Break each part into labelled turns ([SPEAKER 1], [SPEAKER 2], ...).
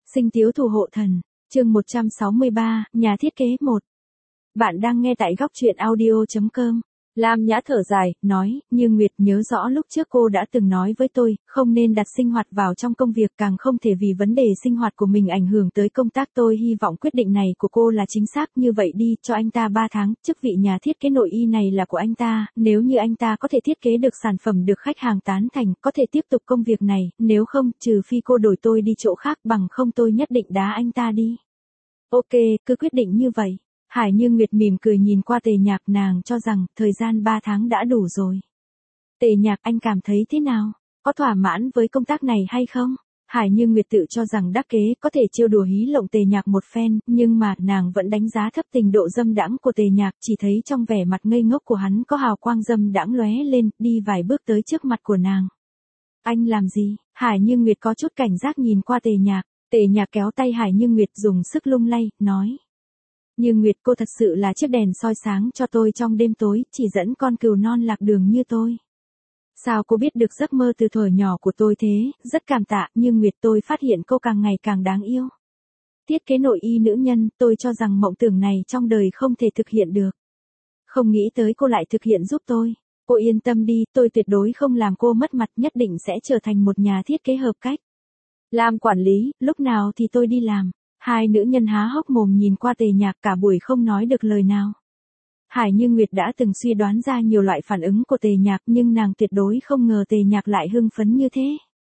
[SPEAKER 1] Sinh tiếu thủ hộ thần, chương 163, nhà thiết kế 1. Bạn đang nghe tại góc truyện audio.com. Lam Nhã thở dài, nói, Như Nguyệt nhớ rõ lúc trước cô đã từng nói với tôi, không nên đặt sinh hoạt vào trong công việc, càng không thể vì vấn đề sinh hoạt của mình ảnh hưởng tới công tác. Tôi hy vọng quyết định này của cô là chính xác. Như vậy đi, cho anh ta 3 tháng, chức vị nhà thiết kế nội y này là của anh ta, nếu như anh ta có thể thiết kế được sản phẩm được khách hàng tán thành, có thể tiếp tục công việc này, nếu không, trừ phi cô đổi tôi đi chỗ khác, bằng không tôi nhất định đá anh ta đi. Ok, cứ quyết định như vậy. Hải Như Nguyệt mỉm cười nhìn qua Tề Nhạc, nàng cho rằng thời gian 3 tháng đã đủ rồi. Tề Nhạc, anh cảm thấy thế nào? Có thỏa mãn với công tác này hay không? Hải Như Nguyệt tự cho rằng đắc kế có thể trêu đùa hí lộng Tề Nhạc một phen, nhưng mà nàng vẫn đánh giá thấp trình độ dâm đãng của Tề Nhạc, chỉ thấy trong vẻ mặt ngây ngốc của hắn có hào quang dâm đãng lóe lên, đi vài bước tới trước mặt của nàng. Anh làm gì? Hải Như Nguyệt có chút cảnh giác nhìn qua Tề Nhạc. Tề Nhạc kéo tay Hải Như Nguyệt dùng sức lung lay, nói. Như Nguyệt, cô thật sự là chiếc đèn soi sáng cho tôi trong đêm tối, chỉ dẫn con cừu non lạc đường như tôi. Sao cô biết được giấc mơ từ thuở nhỏ của tôi thế? Rất cảm tạ, Như Nguyệt, tôi phát hiện cô càng ngày càng đáng yêu. Thiết kế nội y nữ nhân, tôi cho rằng mộng tưởng này trong đời không thể thực hiện được. Không nghĩ tới cô lại thực hiện giúp tôi. Cô yên tâm đi, tôi tuyệt đối không làm cô mất mặt, nhất định sẽ trở thành một nhà thiết kế hợp cách. Làm quản lý, lúc nào thì tôi đi làm. Hai nữ nhân há hốc mồm nhìn qua Tề Nhạc, cả buổi không nói được lời nào. Hải Như Nguyệt đã từng suy đoán ra nhiều loại phản ứng của Tề Nhạc, nhưng nàng tuyệt đối không ngờ Tề Nhạc lại hưng phấn như thế.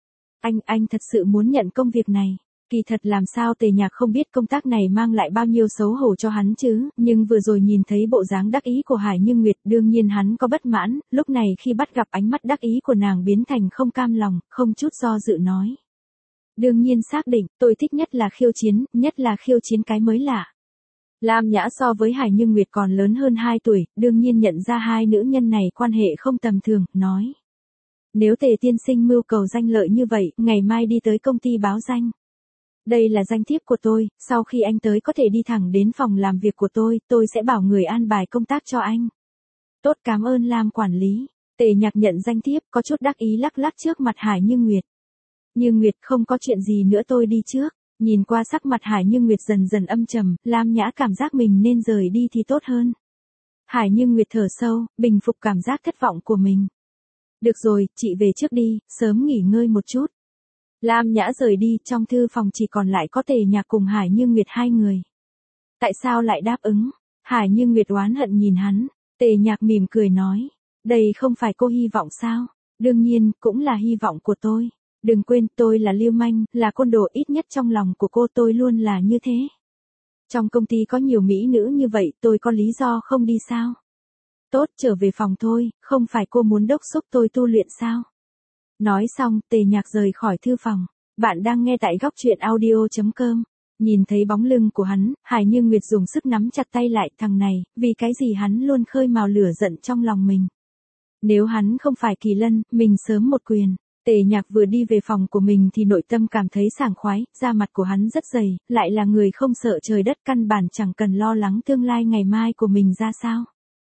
[SPEAKER 1] Anh thật sự muốn nhận công việc này. Kỳ thật làm sao Tề Nhạc không biết công tác này mang lại bao nhiêu xấu hổ cho hắn chứ, nhưng vừa rồi nhìn thấy bộ dáng đắc ý của Hải Như Nguyệt, đương nhiên hắn có bất mãn, lúc này khi bắt gặp ánh mắt đắc ý của nàng biến thành không cam lòng, không chút do dự nói. Đương nhiên xác định, tôi thích nhất là khiêu chiến cái mới lạ. Lam Nhã so với Hải Như Nguyệt còn lớn hơn 2 tuổi, đương nhiên nhận ra hai nữ nhân này quan hệ không tầm thường, nói. Nếu Tề tiên sinh mưu cầu danh lợi như vậy, ngày mai đi tới công ty báo danh. Đây là danh thiếp của tôi, sau khi anh tới có thể đi thẳng đến phòng làm việc của tôi sẽ bảo người an bài công tác cho anh. Tốt, cảm ơn Lam quản lý. Tề Nhạc nhận danh thiếp, có chút đắc ý lắc lắc trước mặt Hải Như Nguyệt. Như Nguyệt, không có chuyện gì nữa, tôi đi trước. Nhìn qua sắc mặt Hải Như Nguyệt dần dần âm trầm, Lam Nhã cảm giác mình nên rời đi thì tốt hơn. Hải Như Nguyệt thở sâu, bình phục cảm giác thất vọng của mình. Được rồi, chị về trước đi, sớm nghỉ ngơi một chút. Lam Nhã rời đi, trong thư phòng chỉ còn lại có Tề Nhạc cùng Hải Như Nguyệt hai người. Tại sao lại đáp ứng? Hải Như Nguyệt oán hận nhìn hắn. Tề Nhạc mỉm cười nói. Đây không phải cô hy vọng sao? Đương nhiên, cũng là hy vọng của tôi. Đừng quên, tôi là lưu manh, là côn đồ, ít nhất trong lòng của cô tôi luôn là như thế. Trong công ty có nhiều mỹ nữ như vậy, tôi có lý do không đi sao? Tốt, trở về phòng thôi, không phải cô muốn đốc thúc tôi tu luyện sao? Nói xong, Tề Nhạc rời khỏi thư phòng. Bạn đang nghe tại góc truyện audio.com. Nhìn thấy bóng lưng của hắn, Hải Như Nguyệt dùng sức nắm chặt tay lại, thằng này, vì cái gì hắn luôn khơi mào lửa giận trong lòng mình. Nếu hắn không phải Kỳ Lân, mình sớm một quyền. Tề Nhạc vừa đi về phòng của mình thì nội tâm cảm thấy sảng khoái, da mặt của hắn rất dày, lại là người không sợ trời đất, căn bản chẳng cần lo lắng tương lai ngày mai của mình ra sao.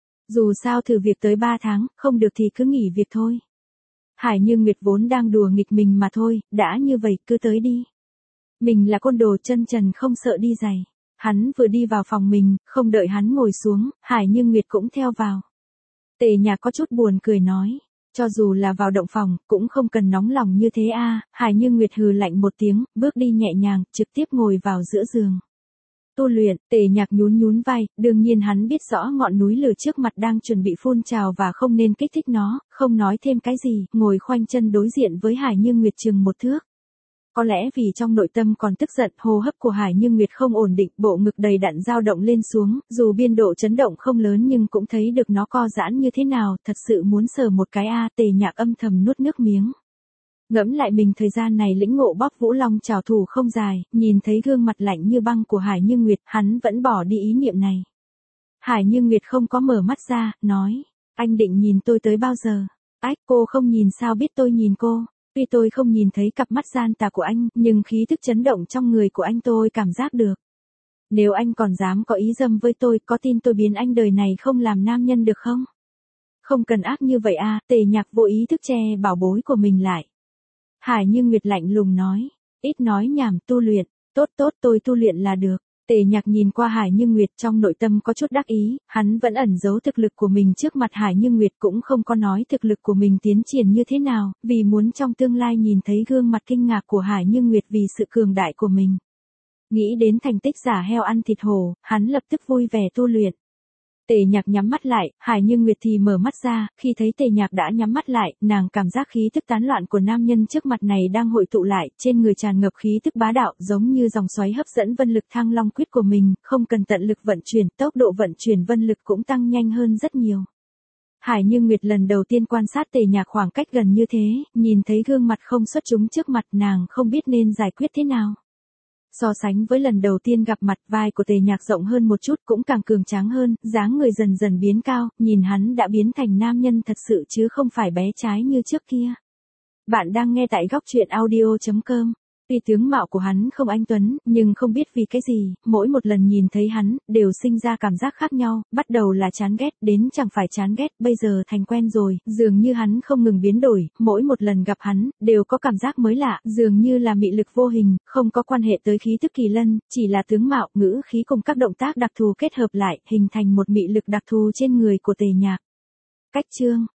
[SPEAKER 1] Dù sao thử việc tới 3 tháng, không được thì cứ nghỉ việc thôi. Hải Như Nguyệt vốn đang đùa nghịch mình mà thôi, đã như vậy cứ tới đi. Mình là côn đồ chân trần không sợ đi giày. Hắn vừa đi vào phòng mình, không đợi hắn ngồi xuống, Hải Như Nguyệt cũng theo vào. Tề Nhạc có chút buồn cười nói. Cho dù là vào động phòng, cũng không cần nóng lòng như thế a. Hải Như Nguyệt hừ lạnh một tiếng, bước đi nhẹ nhàng, trực tiếp ngồi vào giữa giường. Tu luyện, Tề Nhạc nhún vai, đương nhiên hắn biết rõ ngọn núi lửa trước mặt đang chuẩn bị phun trào và không nên kích thích nó, không nói thêm cái gì, ngồi khoanh chân đối diện với Hải Như Nguyệt chừng 1 thước. Có lẽ vì trong nội tâm còn tức giận, hô hấp của Hải Như Nguyệt không ổn định, bộ ngực đầy đặn dao động lên xuống, dù biên độ chấn động không lớn nhưng cũng thấy được nó co giãn như thế nào, thật sự muốn sờ một cái a. Tề Nhạc âm thầm nuốt nước miếng. Ngẫm lại mình thời gian này lĩnh ngộ bóp Vũ Long trảo thủ không dài, nhìn thấy gương mặt lạnh như băng của Hải Như Nguyệt, hắn vẫn bỏ đi ý niệm này. Hải Như Nguyệt không có mở mắt ra, nói, anh định nhìn tôi tới bao giờ? Ách, cô không nhìn sao biết tôi nhìn cô? Tuy tôi không nhìn thấy cặp mắt gian tà của anh, nhưng khí thức chấn động trong người của anh tôi cảm giác được. Nếu anh còn dám có ý dâm với tôi, có tin tôi biến anh đời này không làm nam nhân được không? Không cần ác như vậy a. Tề Nhạc vô ý thức che bảo bối của mình lại. Hải Như Nguyệt lạnh lùng nói, ít nói nhảm, tu luyện. Tốt tốt, tôi tu luyện là được. Tề Nhạc nhìn qua Hải Như Nguyệt trong nội tâm có chút đắc ý, hắn vẫn ẩn giấu thực lực của mình trước mặt Hải Như Nguyệt, cũng không có nói thực lực của mình tiến triển như thế nào, vì muốn trong tương lai nhìn thấy gương mặt kinh ngạc của Hải Như Nguyệt vì sự cường đại của mình. Nghĩ đến thành tích giả heo ăn thịt hổ, hắn lập tức vui vẻ tu luyện. Tề Nhạc nhắm mắt lại, Hải Như Nguyệt thì mở mắt ra, khi thấy Tề Nhạc đã nhắm mắt lại, nàng cảm giác khí tức tán loạn của nam nhân trước mặt này đang hội tụ lại, trên người tràn ngập khí tức bá đạo, giống như dòng xoáy hấp dẫn vân lực Thăng Long quyết của mình, không cần tận lực vận chuyển, tốc độ vận chuyển vân lực cũng tăng nhanh hơn rất nhiều. Hải Như Nguyệt lần đầu tiên quan sát Tề Nhạc khoảng cách gần như thế, nhìn thấy gương mặt không xuất chúng trước mặt, nàng không biết nên giải quyết thế nào. So sánh với lần đầu tiên gặp mặt, vai của Tề Nhạc rộng hơn một chút, cũng càng cường tráng hơn, dáng người dần dần biến cao, nhìn hắn đã biến thành nam nhân thật sự chứ không phải bé trái như trước kia. Bạn đang nghe tại góc truyện audio.com. Tuy tướng mạo của hắn không anh tuấn, nhưng không biết vì cái gì, mỗi một lần nhìn thấy hắn, đều sinh ra cảm giác khác nhau, bắt đầu là chán ghét, đến chẳng phải chán ghét, bây giờ thành quen rồi, dường như hắn không ngừng biến đổi, mỗi một lần gặp hắn, đều có cảm giác mới lạ, dường như là mị lực vô hình, không có quan hệ tới khí tức kỳ lân, chỉ là tướng mạo, ngữ khí cùng các động tác đặc thù kết hợp lại, hình thành một mị lực đặc thù trên người của Tề Nhạc. Cách chương